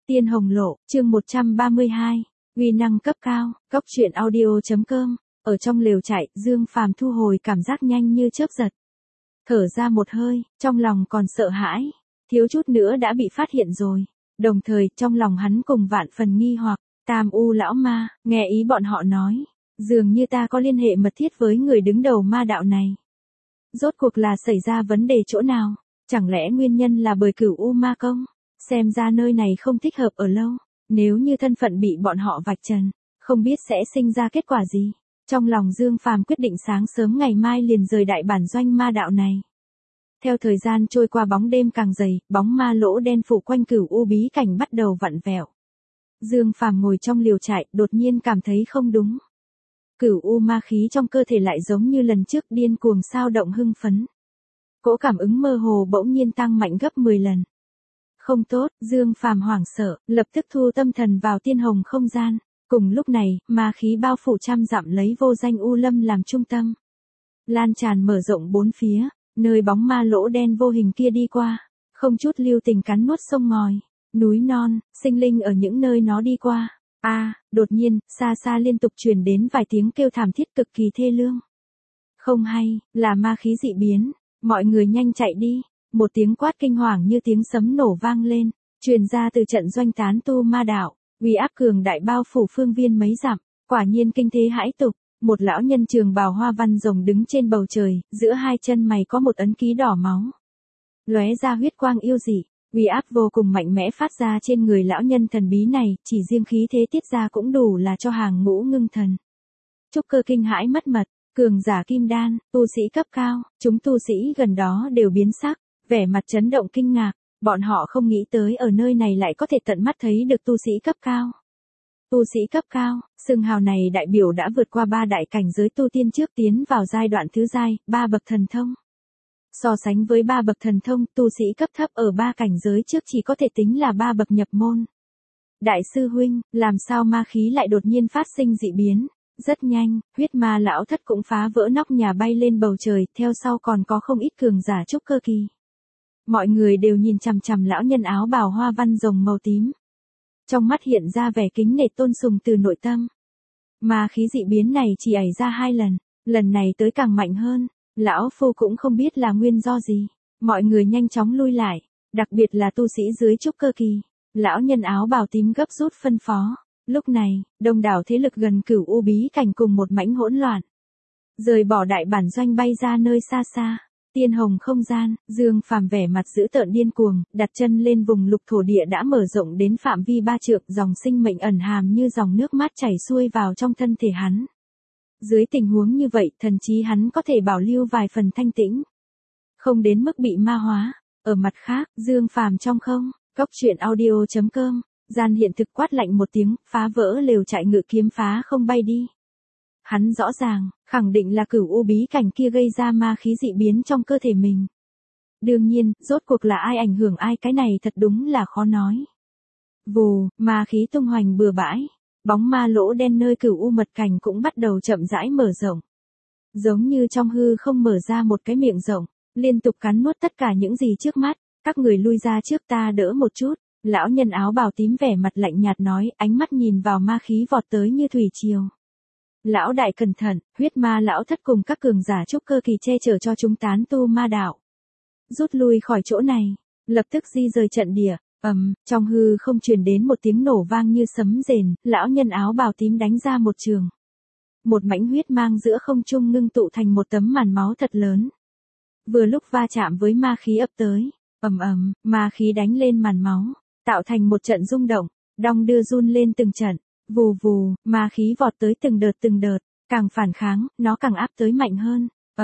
Tiên Hồng Lộ, chương 132, uy năng cấp cao, cốc truyện audio.com. Ở trong lều trại, Dương Phàm thu hồi cảm giác nhanh như chớp giật. Thở ra một hơi, trong lòng còn sợ hãi, thiếu chút nữa đã bị phát hiện rồi. Đồng thời, trong lòng hắn cùng vạn phần nghi hoặc, Tam U lão ma, nghe ý bọn họ nói, dường như ta có liên hệ mật thiết với người đứng đầu ma đạo này. Rốt cuộc là xảy ra vấn đề chỗ nào? Chẳng lẽ nguyên nhân là bởi Cửu U ma công? Xem ra nơi này không thích hợp ở lâu, nếu như thân phận bị bọn họ vạch trần, không biết sẽ sinh ra kết quả gì. Trong lòng Dương Phàm quyết định sáng sớm ngày mai liền rời đại bản doanh ma đạo này. Theo thời gian trôi qua bóng đêm càng dày, bóng ma lỗ đen phủ quanh Cửu U bí cảnh bắt đầu vặn vẹo. Dương Phàm ngồi trong liều trại, đột nhiên cảm thấy không đúng. Cửu U ma khí trong cơ thể lại giống như lần trước điên cuồng xao động hưng phấn. Cỗ cảm ứng mơ hồ bỗng nhiên tăng mạnh gấp 10 lần. Không tốt, Dương Phàm hoảng sợ, lập tức thu tâm thần vào tiên hồng không gian. Cùng lúc này, ma khí bao phủ trăm dặm lấy vô danh U Lâm làm trung tâm. Lan tràn mở rộng bốn phía, nơi bóng ma lỗ đen vô hình kia đi qua, không chút lưu tình cắn nuốt sông ngòi, núi non, sinh linh ở những nơi nó đi qua. Đột nhiên, xa xa liên tục truyền đến vài tiếng kêu thảm thiết cực kỳ thê lương. Không hay, là ma khí dị biến, mọi người nhanh chạy đi. Một tiếng quát kinh hoàng như tiếng sấm nổ vang lên, truyền ra từ trận doanh tán tu ma đạo, uy áp cường đại bao phủ phương viên mấy dặm, quả nhiên kinh thế hãi tục. Một lão nhân trường bào hoa văn rồng đứng trên bầu trời, giữa hai chân mày có một ấn ký đỏ máu, lóe ra huyết quang yêu dị, uy áp vô cùng mạnh mẽ phát ra trên người lão nhân thần bí này, chỉ riêng khí thế tiết ra cũng đủ là cho hàng ngũ ngưng thần. Trúc cơ kinh hãi mất mật, cường giả kim đan, tu sĩ cấp cao, chúng tu sĩ gần đó đều biến sắc, vẻ mặt chấn động kinh ngạc, bọn họ không nghĩ tới ở nơi này lại có thể tận mắt thấy được tu sĩ cấp cao. Tu sĩ cấp cao, xưng hào này đại biểu đã vượt qua 3 đại cảnh giới tu tiên trước tiến vào giai đoạn thứ giai, 3 bậc thần thông. So sánh với 3 bậc thần thông, tu sĩ cấp thấp ở 3 cảnh giới trước chỉ có thể tính là 3 bậc nhập môn. Đại sư huynh, làm sao ma khí lại đột nhiên phát sinh dị biến? Rất nhanh, huyết ma lão thất cũng phá vỡ nóc nhà bay lên bầu trời, theo sau còn có không ít cường giả trúc cơ kỳ. Mọi người đều nhìn chằm chằm lão nhân áo bào hoa văn rồng màu tím. Trong mắt hiện ra vẻ kính nể tôn sùng từ nội tâm. Ma khí dị biến này chỉ ảy ra 2 lần, lần này tới càng mạnh hơn, lão phu cũng không biết là nguyên do gì. Mọi người nhanh chóng lui lại, đặc biệt là tu sĩ dưới trúc cơ kỳ. Lão nhân áo bào tím gấp rút phân phó. Lúc này, đông đảo thế lực gần Cửu U bí cảnh cùng một mảnh hỗn loạn. Rời bỏ đại bản doanh bay ra nơi xa xa. Tiên hồng không gian, Dương Phàm vẻ mặt dữ tợn điên cuồng, đặt chân lên vùng lục thổ địa đã mở rộng đến phạm vi 3 trượng, dòng sinh mệnh ẩn hàm như dòng nước mát chảy xuôi vào trong thân thể hắn. Dưới tình huống như vậy, thần trí hắn có thể bảo lưu vài phần thanh tĩnh, không đến mức bị ma hóa. Ở mặt khác, Dương Phàm trong không, cốc truyện audio.com, gian hiện thực quát lạnh một tiếng, phá vỡ lều trại ngự kiếm phá không bay đi. Hắn rõ ràng, khẳng định là Cửu U bí cảnh kia gây ra ma khí dị biến trong cơ thể mình. Đương nhiên, rốt cuộc là ai ảnh hưởng ai cái này thật đúng là khó nói. Vù, ma khí tung hoành bừa bãi, bóng ma lỗ đen nơi Cửu U mật cảnh cũng bắt đầu chậm rãi mở rộng. Giống như trong hư không mở ra một cái miệng rộng, liên tục cắn nuốt tất cả những gì trước mắt. Các người lui ra trước ta đỡ một chút. Lão nhân áo bào tím vẻ mặt lạnh nhạt nói, ánh mắt nhìn vào ma khí vọt tới như thủy triều. Lão đại cẩn thận, huyết ma lão thất cùng các cường giả trúc cơ kỳ che chở cho chúng tán tu ma đạo. Rút lui khỏi chỗ này, lập tức di rời trận địa. Trong hư không truyền đến một tiếng nổ vang như sấm rền, lão nhân áo bào tím đánh ra một trường. Một mảnh huyết mang giữa không trung ngưng tụ thành một tấm màn máu thật lớn. Vừa lúc va chạm với ma khí ập tới, ma khí đánh lên màn máu, tạo thành một trận rung động, đong đưa run lên từng trận. Vù vù, ma khí vọt tới từng đợt, càng phản kháng, nó càng áp tới mạnh hơn.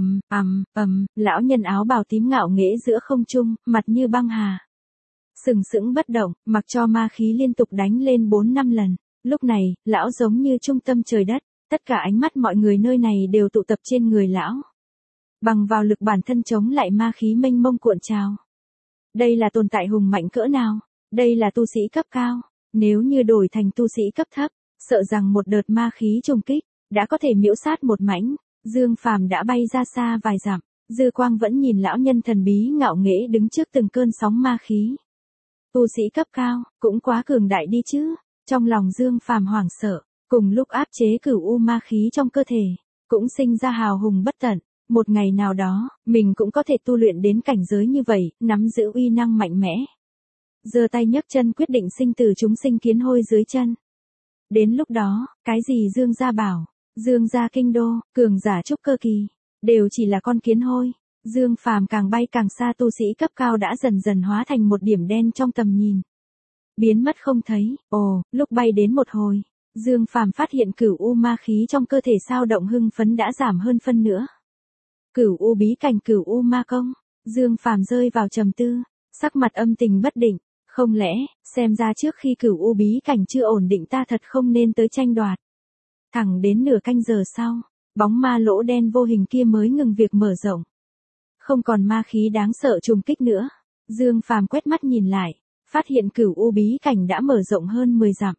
Lão nhân áo bào tím ngạo nghễ giữa không trung, mặt như băng hà. Sừng sững bất động, mặc cho ma khí liên tục đánh lên 4-5 lần. Lúc này, lão giống như trung tâm trời đất, tất cả ánh mắt mọi người nơi này đều tụ tập trên người lão. Bằng vào lực bản thân chống lại ma khí mênh mông cuộn trào. Đây là tồn tại hùng mạnh cỡ nào? Đây là tu sĩ cấp cao. Nếu như đổi thành tu sĩ cấp thấp, sợ rằng một đợt ma khí trùng kích, đã có thể miễu sát một mảnh. Dương Phàm đã bay ra xa vài dặm, dư quang vẫn nhìn lão nhân thần bí ngạo nghễ đứng trước từng cơn sóng ma khí. Tu sĩ cấp cao, cũng quá cường đại đi chứ. Trong lòng Dương Phàm hoảng sợ, cùng lúc áp chế cửu u ma khí trong cơ thể, cũng sinh ra hào hùng bất tận. Một ngày nào đó, mình cũng có thể tu luyện đến cảnh giới như vậy, nắm giữ uy năng mạnh mẽ. Giơ tay nhấc chân quyết định sinh tử chúng sinh kiến hôi dưới chân. Đến lúc đó, cái gì Dương gia bảo, Dương gia kinh đô, cường giả trúc cơ kỳ, đều chỉ là con kiến hôi. Dương Phàm càng bay càng xa, tu sĩ cấp cao đã dần dần hóa thành một điểm đen trong tầm nhìn. Biến mất không thấy. Ồ, lúc bay đến một hồi, Dương Phàm phát hiện cửu u ma khí trong cơ thể sao động hưng phấn đã giảm hơn phân nữa. Cửu u bí cảnh, cửu u ma công. Dương Phàm rơi vào trầm tư, sắc mặt âm tình bất định. Không lẽ, xem ra trước khi cửu u bí cảnh chưa ổn định ta thật không nên tới tranh đoạt. Thẳng đến nửa canh giờ sau, bóng ma lỗ đen vô hình kia mới ngừng việc mở rộng. Không còn ma khí đáng sợ trùng kích nữa. Dương Phàm quét mắt nhìn lại, phát hiện cửu u bí cảnh đã mở rộng hơn 10 dặm.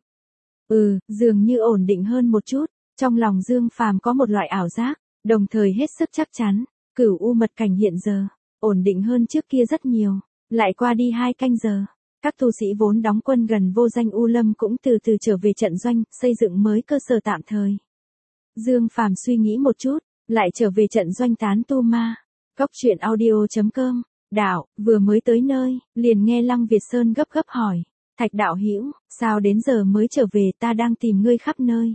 Dường như ổn định hơn một chút. Trong lòng Dương Phàm có một loại ảo giác, đồng thời hết sức chắc chắn, cửu u mật cảnh hiện giờ ổn định hơn trước kia rất nhiều. Lại qua đi 2 canh giờ, các tu sĩ vốn đóng quân gần vô danh U Lâm cũng từ từ trở về trận doanh, xây dựng mới cơ sở tạm thời. Dương Phàm suy nghĩ một chút, lại trở về trận doanh tán tu ma. Cốc truyện audio.com. Đạo, vừa mới tới nơi, liền nghe Lăng Việt Sơn gấp gấp hỏi. Thạch đạo hữu, sao đến giờ mới trở về, ta đang tìm ngươi khắp nơi.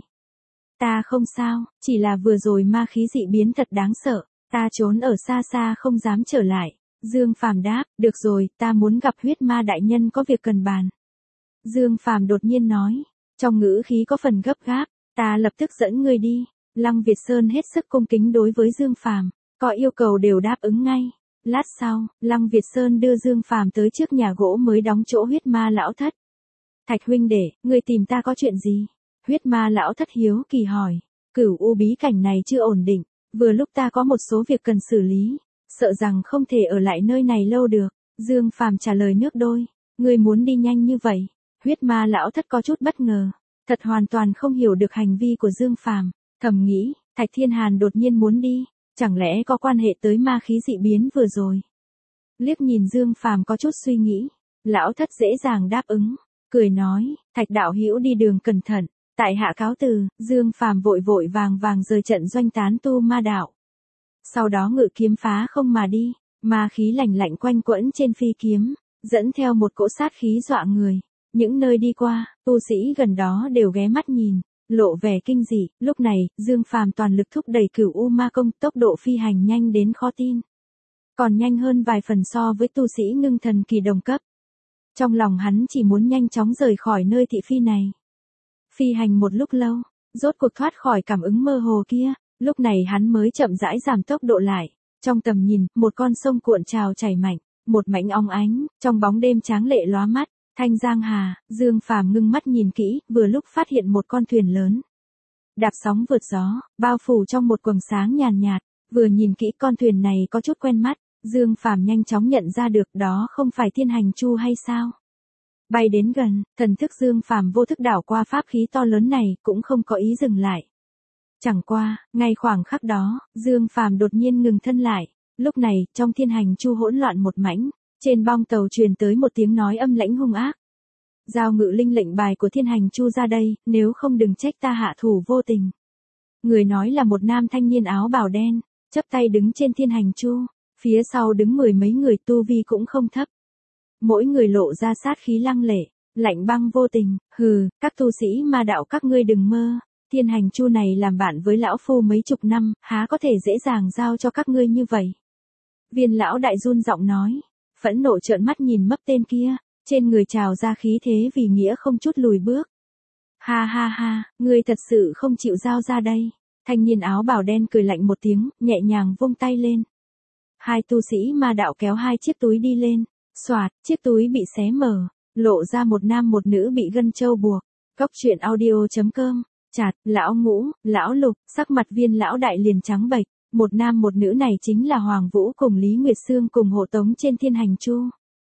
Ta không sao, chỉ là vừa rồi ma khí dị biến thật đáng sợ, ta trốn ở xa xa không dám trở lại. Dương Phàm đáp, được rồi, ta muốn gặp huyết ma đại nhân có việc cần bàn. Dương Phàm đột nhiên nói, trong ngữ khí có phần gấp gáp, ta lập tức dẫn ngươi đi. Lăng Việt Sơn hết sức cung kính đối với Dương Phàm, có yêu cầu đều đáp ứng ngay. Lát sau, Lăng Việt Sơn đưa Dương Phàm tới trước nhà gỗ mới đóng chỗ huyết ma lão thất. Thạch huynh đệ, ngươi tìm ta có chuyện gì? Huyết ma lão thất hiếu kỳ hỏi. Cửu u bí cảnh này chưa ổn định, vừa lúc ta có một số việc cần xử lý, sợ rằng không thể ở lại nơi này lâu được. Dương Phàm trả lời nước đôi. Ngươi muốn đi nhanh như vậy? Huyết ma lão thất có chút bất ngờ, thật hoàn toàn không hiểu được hành vi của Dương Phàm, thầm nghĩ, Thạch Thiên Hàn đột nhiên muốn đi, chẳng lẽ có quan hệ tới ma khí dị biến vừa rồi? Liếc nhìn Dương Phàm có chút suy nghĩ, lão thất dễ dàng đáp ứng, cười nói, Thạch đạo hữu đi đường cẩn thận, tại hạ cáo từ. Dương Phàm vội vội vàng vàng rời trận doanh tán tu ma đạo. Sau đó ngự kiếm phá không mà đi, ma khí lạnh lạnh quanh quẩn trên phi kiếm, dẫn theo một cỗ sát khí dọa người. Những nơi đi qua, tu sĩ gần đó đều ghé mắt nhìn, lộ vẻ kinh dị. Lúc này, Dương Phàm toàn lực thúc đẩy cửu u ma công, tốc độ phi hành nhanh đến khó tin. Còn nhanh hơn vài phần so với tu sĩ ngưng thần kỳ đồng cấp. Trong lòng hắn chỉ muốn nhanh chóng rời khỏi nơi thị phi này. Phi hành một lúc lâu, rốt cuộc thoát khỏi cảm ứng mơ hồ kia, lúc này hắn mới chậm rãi giảm tốc độ lại. Trong tầm nhìn, một con sông cuộn trào chảy mạnh, một mảnh óng ánh, trong bóng đêm tráng lệ lóa mắt. Thanh Giang Hà. Dương Phàm ngưng mắt nhìn kỹ, vừa lúc phát hiện một con thuyền lớn. Đạp sóng vượt gió, bao phủ trong một quầng sáng nhàn nhạt, vừa nhìn kỹ con thuyền này có chút quen mắt, Dương Phàm nhanh chóng nhận ra được đó không phải Thiên Hành Chu hay sao? Bay đến gần, thần thức Dương Phàm vô thức đảo qua pháp khí to lớn này, cũng không có ý dừng lại. Chẳng qua, ngay khoảng khắc đó, Dương Phàm đột nhiên ngừng thân lại, lúc này, trong Thiên Hành Chu hỗn loạn một mảnh. Trên bong tàu truyền tới một tiếng nói âm lãnh hung ác. Giao ngự linh lệnh bài của Thiên Hành Chu ra đây, nếu không đừng trách ta hạ thủ vô tình. Người nói là một nam thanh niên áo bào đen, chắp tay đứng trên Thiên Hành Chu, phía sau đứng 10 mấy người tu vi cũng không thấp. Mỗi người lộ ra sát khí lăng lệ, lạnh băng vô tình. Hừ, các tu sĩ ma đạo các ngươi đừng mơ, Thiên Hành Chu này làm bạn với lão phu mấy chục năm, há có thể dễ dàng giao cho các ngươi như vậy. Viên lão đại run giọng nói. Phẫn nộ trợn mắt nhìn mấp tên kia, trên người trào ra khí thế vì nghĩa không chút lùi bước. Ha ha ha, ngươi thật sự không chịu giao ra đây. Thanh niên áo bào đen cười lạnh một tiếng, nhẹ nhàng vung tay lên. Hai tu sĩ ma đạo kéo hai chiếc túi đi lên, xoạt, chiếc túi bị xé mở, lộ ra một nam một nữ bị gân châu buộc. Cốc truyện audio.com. Chạt, lão ngũ, lão lục, sắc mặt viên lão đại liền trắng bệch. Một nam một nữ này chính là Hoàng Vũ cùng Lý Nguyệt Sương cùng hộ tống trên Thiên Hành Chu.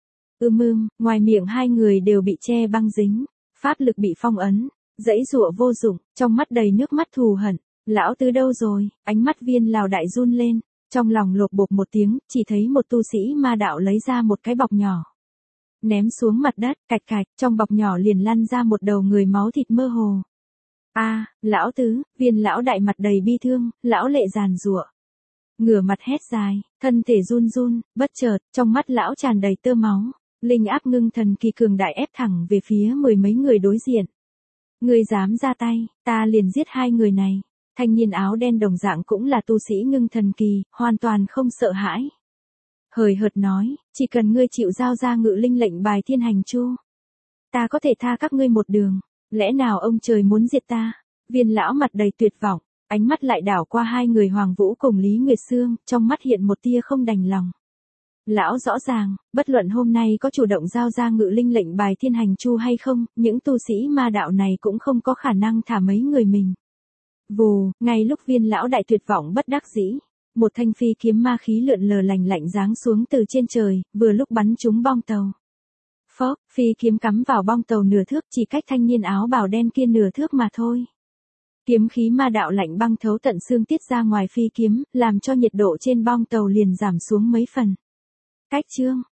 Ngoài miệng hai người đều bị che băng dính, pháp lực bị phong ấn, dãy giụa vô dụng, trong mắt đầy nước mắt thù hận. Lão tứ đâu rồi? Ánh mắt viên lão đại run lên, trong lòng lột bột một tiếng, chỉ thấy một tu sĩ ma đạo lấy ra một cái bọc nhỏ. ném xuống mặt đất, cạch cạch, trong bọc nhỏ liền lăn ra một đầu người máu thịt mơ hồ. A, lão tứ, Viên lão đại mặt đầy bi thương, lão lệ giàn giụa. Ngửa mặt hét dài, thân thể run run, bất chợt, trong mắt lão tràn đầy tơ máu, linh áp ngưng thần kỳ cường đại ép thẳng về phía mười mấy người đối diện. Ngươi dám ra tay, ta liền giết hai người này. Thanh niên áo đen đồng dạng cũng là tu sĩ ngưng thần kỳ, hoàn toàn không sợ hãi. Hời hợt nói, chỉ cần ngươi chịu giao ra ngự linh lệnh bài thiên hành chu, ta có thể tha các ngươi một đường. Lẽ nào ông trời muốn diệt ta? Viên lão mặt đầy tuyệt vọng, ánh mắt lại đảo qua hai người Hoàng Vũ cùng Lý Nguyệt Sương, trong mắt hiện một tia không đành lòng. Lão rõ ràng, bất luận hôm nay có chủ động giao ra ngự linh lệnh bài thiên hành chu hay không, những tu sĩ ma đạo này cũng không có khả năng thả mấy người mình. Vù, ngay lúc Viên lão đại tuyệt vọng bất đắc dĩ, một thanh phi kiếm ma khí lượn lờ lành lạnh giáng xuống từ trên trời, vừa lúc bắn trúng bong tàu. Phốc, phi kiếm cắm vào bong tàu nửa thước, chỉ cách thanh niên áo bào đen kia nửa thước mà thôi. Kiếm khí ma đạo lạnh băng thấu tận xương tiết ra ngoài phi kiếm, làm cho nhiệt độ trên bong tàu liền giảm xuống mấy phần. Cách chương